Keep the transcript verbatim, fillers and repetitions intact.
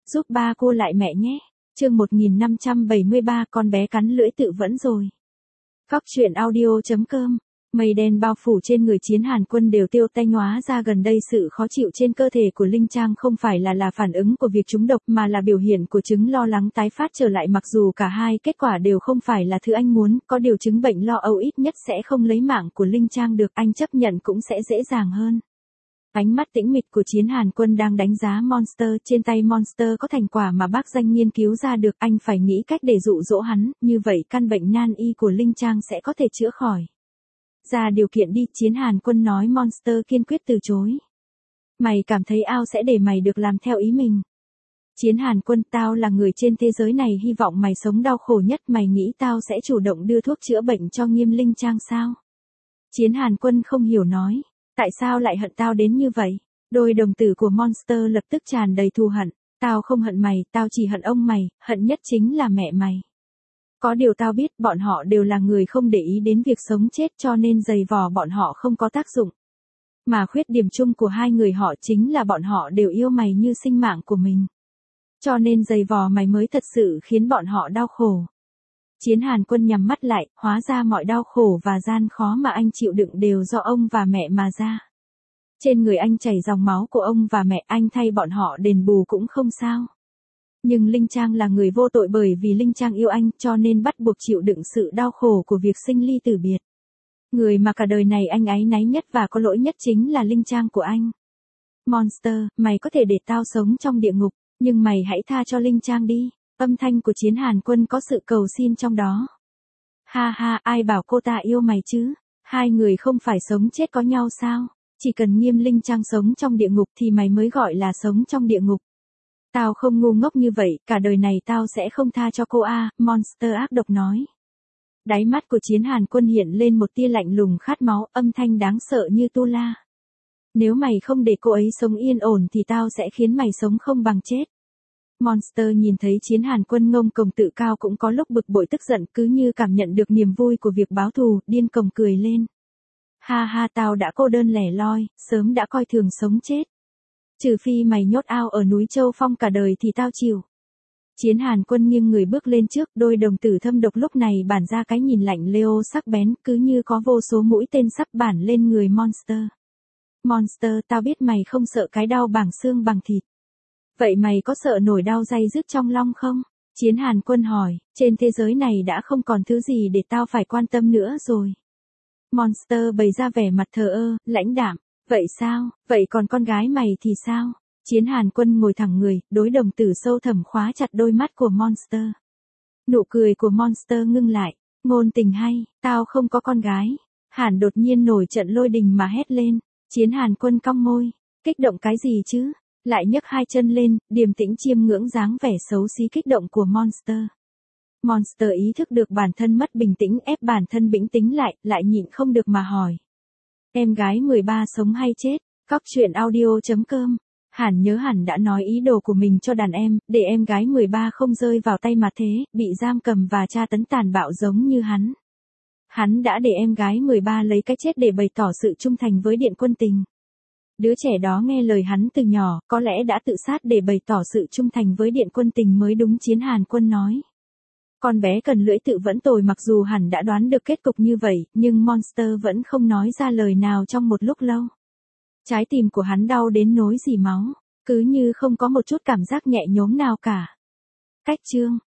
giúp ba cô lại mẹ nhé. Chương một nghìn năm trăm bảy mươi ba con bé cắn lưỡi tự vẫn rồi. Cóc truyện audio chấm com. Mây đen bao phủ trên người Chiến Hàn Quân đều tiêu tanh, hóa ra gần đây sự khó chịu trên cơ thể của Linh Trang không phải là là phản ứng của việc trúng độc mà là biểu hiện của chứng lo lắng tái phát trở lại, mặc dù cả hai kết quả đều không phải là thứ anh muốn, có điều chứng bệnh lo âu ít nhất sẽ không lấy mạng của Linh Trang được, anh chấp nhận cũng sẽ dễ dàng hơn. Ánh mắt tĩnh mịch của Chiến Hàn Quân đang đánh giá Monster, trên tay Monster có thành quả mà bác danh nghiên cứu ra được, anh phải nghĩ cách để dụ dỗ hắn, như vậy căn bệnh nan y của Linh Trang sẽ có thể chữa khỏi. Ra điều kiện đi, Chiến Hàn Quân nói. Monster kiên quyết từ chối. Mày cảm thấy ao sẽ để mày được làm theo ý mình. Chiến Hàn Quân, tao là người trên thế giới này hy vọng mày sống đau khổ nhất, mày nghĩ tao sẽ chủ động đưa thuốc chữa bệnh cho Nghiêm Linh Trang sao? Chiến Hàn Quân không hiểu nói. Tại sao lại hận tao đến như vậy? Đôi đồng tử của Monster lập tức tràn đầy thù hận. Tao không hận mày, tao chỉ hận ông mày, hận nhất chính là mẹ mày. Có điều tao biết bọn họ đều là người không để ý đến việc sống chết, cho nên giày vò bọn họ không có tác dụng. Mà khuyết điểm chung của hai người họ chính là bọn họ đều yêu mày như sinh mạng của mình. Cho nên giày vò mày mới thật sự khiến bọn họ đau khổ. Chiến Hàn Quân nhắm mắt lại, hóa ra mọi đau khổ và gian khó mà anh chịu đựng đều do ông và mẹ mà ra. Trên người anh chảy dòng máu của ông và mẹ, anh thay bọn họ đền bù cũng không sao. Nhưng Linh Trang là người vô tội, bởi vì Linh Trang yêu anh cho nên bắt buộc chịu đựng sự đau khổ của việc sinh ly tử biệt. Người mà cả đời này anh áy náy nhất và có lỗi nhất chính là Linh Trang của anh. Monster, mày có thể để tao sống trong địa ngục, nhưng mày hãy tha cho Linh Trang đi. Âm thanh của Chiến Hàn Quân có sự cầu xin trong đó. Ha ha, ai bảo cô ta yêu mày chứ? Hai người không phải sống chết có nhau sao? Chỉ cần Nghiêm Linh Trang sống trong địa ngục thì mày mới gọi là sống trong địa ngục. Tao không ngu ngốc như vậy, cả đời này tao sẽ không tha cho cô a, Monster ác độc nói. Đáy mắt của Chiến Hàn Quân hiện lên một tia lạnh lùng khát máu, âm thanh đáng sợ như tu la. Nếu mày không để cô ấy sống yên ổn thì tao sẽ khiến mày sống không bằng chết. Monster nhìn thấy Chiến Hàn Quân ngông cuồng tự cao cũng có lúc bực bội tức giận, cứ như cảm nhận được niềm vui của việc báo thù, điên cuồng cười lên. Ha ha, tao đã cô đơn lẻ loi, sớm đã coi thường sống chết. Trừ phi mày nhốt ao ở núi Châu Phong cả đời thì tao chịu. Chiến Hàn Quân nghiêng người bước lên trước, đôi đồng tử thâm độc lúc này bản ra cái nhìn lạnh lẽo sắc bén, cứ như có vô số mũi tên sắc bản lên người Monster. Monster, tao biết mày không sợ cái đau bảng xương bằng thịt. Vậy mày có sợ nổi đau day dứt trong long không? Chiến Hàn Quân hỏi, trên thế giới này đã không còn thứ gì để tao phải quan tâm nữa rồi. Monster bày ra vẻ mặt thờ ơ, lãnh đạm. Vậy sao, vậy còn con gái mày thì sao? Chiến Hàn Quân ngồi thẳng người, đối đồng tử sâu thẳm khóa chặt đôi mắt của Monster. Nụ cười của Monster ngưng lại, ngôn tình hay, tao không có con gái. Hàn đột nhiên nổi trận lôi đình mà hét lên. Chiến Hàn Quân cong môi, kích động cái gì chứ? Lại nhấc hai chân lên, điềm tĩnh chiêm ngưỡng dáng vẻ xấu xí kích động của Monster. Monster ý thức được bản thân mất bình tĩnh, ép bản thân bình tĩnh lại, lại nhịn không được mà hỏi. Em gái mười ba sống hay chết? Cóc truyện audio chấm com. Hàn nhớ hẳn đã nói ý đồ của mình cho đàn em, để em gái mười ba không rơi vào tay mà thế, bị giam cầm và tra tấn tàn bạo giống như hắn. Hắn đã để em gái mười ba lấy cái chết để bày tỏ sự trung thành với Điện Quân Tình. Đứa trẻ đó nghe lời hắn từ nhỏ, có lẽ đã tự sát để bày tỏ sự trung thành với Điện Quân Tình mới đúng, Chiến Hàn Quân nói. Con bé cần lưỡi tự vẫn tồi, mặc dù hẳn đã đoán được kết cục như vậy, nhưng Monster vẫn không nói ra lời nào trong một lúc lâu. Trái tim của hắn đau đến nối dì máu, cứ như không có một chút cảm giác nhẹ nhõm nào cả. Cách chương